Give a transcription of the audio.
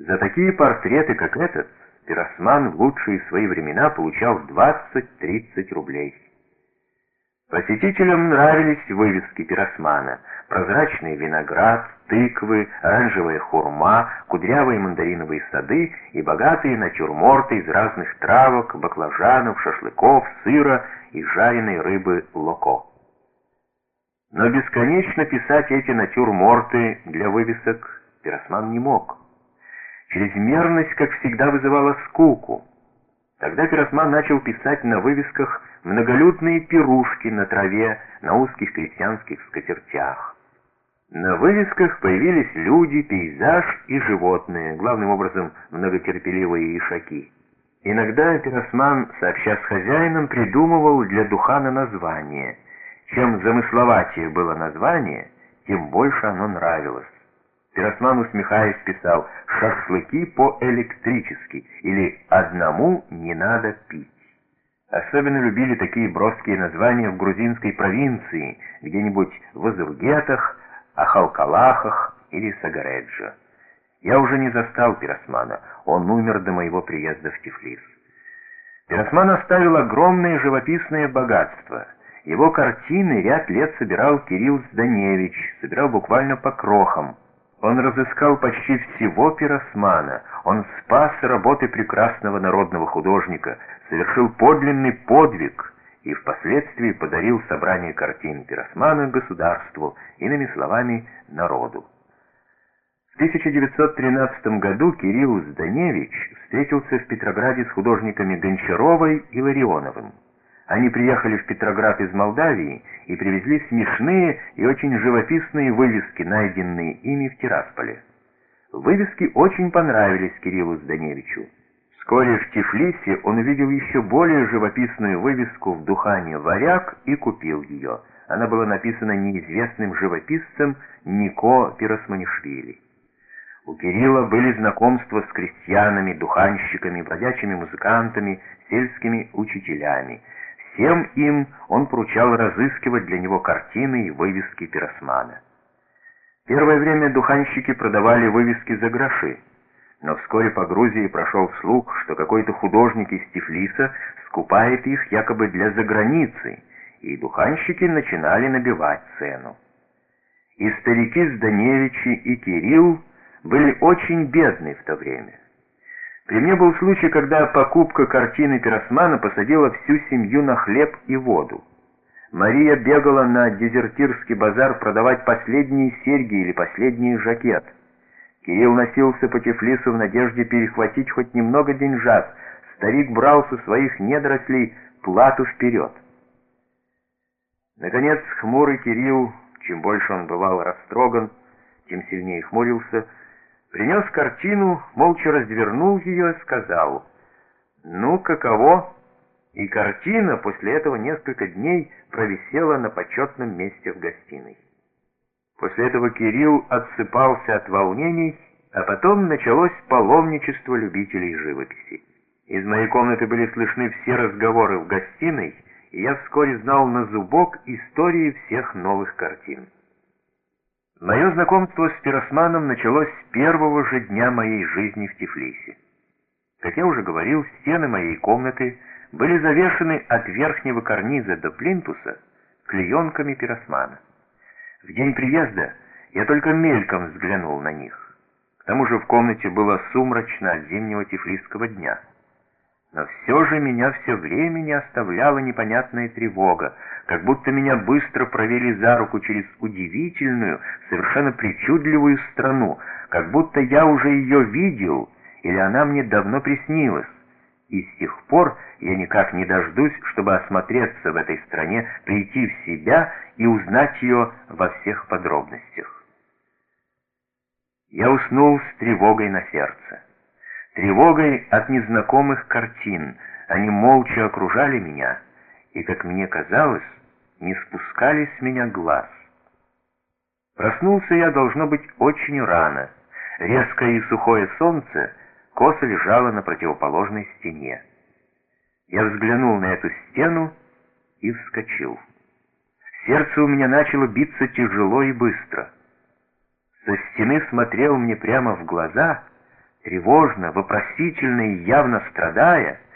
За такие портреты, как этот, пиросман в лучшие свои времена получал 20-30 рублей. Посетителям нравились вывески пиросмана: прозрачный виноград, тыквы, оранжевая хурма, кудрявые мандариновые сады и богатые натюрморты из разных травок, баклажанов, шашлыков, сыра и жареной рыбы локо. Но бесконечно писать эти натюрморты для вывесок пиросман не мог. Чрезмерность, как всегда, вызывала скуку. Тогда пиросман начал писать на вывесках многолюдные пирушки на траве, на узких крестьянских скатертях. На вывесках появились люди, пейзаж и животные, главным образом многотерпеливые ишаки. Иногда пиросман, сообща с хозяином, придумывал для Духана название. Чем замысловатее было название, тем больше оно нравилось. Пиросман, усмехаясь, писал «шашлыки по-электрически» или «одному не надо пить». Особенно любили такие броские названия в грузинской провинции, где-нибудь в Азургетах, Ахалкалахах или Сагареджо. Я уже не застал пиросмана, он умер до моего приезда в Тифлис. Пиросман оставил огромное живописное богатство. Его картины ряд лет собирал Кирилл Зданевич, собирал буквально по крохам. Он разыскал почти всего пиросмана, он спас работы прекрасного народного художника, совершил подлинный подвиг и впоследствии подарил собрание картин пиросмана государству, иными словами, народу. В 1913 году Кирилл Зданевич встретился в Петрограде с художниками Гончаровой и Ларионовым. Они приехали в Петроград из Молдавии и привезли смешные и очень живописные вывески, найденные ими в Тирасполе. Вывески очень понравились Кириллу Зданевичу. Вскоре в Тифлисе он увидел еще более живописную вывеску в Духане «Варяг» и купил ее. Она была написана неизвестным живописцем Нико Пиросманишвили. У Кирилла были знакомства с крестьянами, духанщиками, бродячими музыкантами, сельскими учителями. Всем им он поручал разыскивать для него картины и вывески пиросмана. Первое время духанщики продавали вывески за гроши, но вскоре по Грузии прошел слух, что какой-то художник из Тифлиса скупает их якобы для заграницы, и духанщики начинали набивать цену. И старики Зданевичи и Кирилл были очень бедны в то время. При мне был случай, когда покупка картины пиросмана посадила всю семью на хлеб и воду. Мария бегала на дезертирский базар продавать последние серьги или последний жакет. Кирилл носился по Тифлису в надежде перехватить хоть немного деньжат. Старик брал со своих недорослей плату вперед. Наконец, хмурый Кирилл, чем больше он бывал растроган, тем сильнее хмурился, принес картину, молча развернул ее и сказал: «Ну, каково?» И картина после этого несколько дней провисела на почетном месте в гостиной. После этого Кирилл отсыпался от волнений, а потом началось паломничество любителей живописи. Из моей комнаты были слышны все разговоры в гостиной, и я вскоре знал на зубок истории всех новых картин. Мое знакомство с пиросманом началось с первого же дня моей жизни в Тифлисе. Как я уже говорил, стены моей комнаты были завешены от верхнего карниза до плинтуса клеенками пиросмана. В день приезда я только мельком взглянул на них. К тому же в комнате было сумрачно от зимнего тифлисского дня. Но все же меня все время не оставляла непонятная тревога, как будто меня быстро провели за руку через удивительную, совершенно причудливую страну, как будто я уже ее видел, или она мне давно приснилась. И с тех пор я никак не дождусь, чтобы осмотреться в этой стране, прийти в себя и узнать ее во всех подробностях. Я уснул с тревогой на сердце. Тревогой от незнакомых картин. Они молча окружали меня и, как мне казалось, не спускали с меня глаз. Проснулся я, должно быть, очень рано. Резкое и сухое солнце косо лежало на противоположной стене. Я взглянул на эту стену и вскочил. Сердце у меня начало биться тяжело и быстро. Со стены смотрел мне прямо в глаза Тревожно, вопросительно и явно страдая,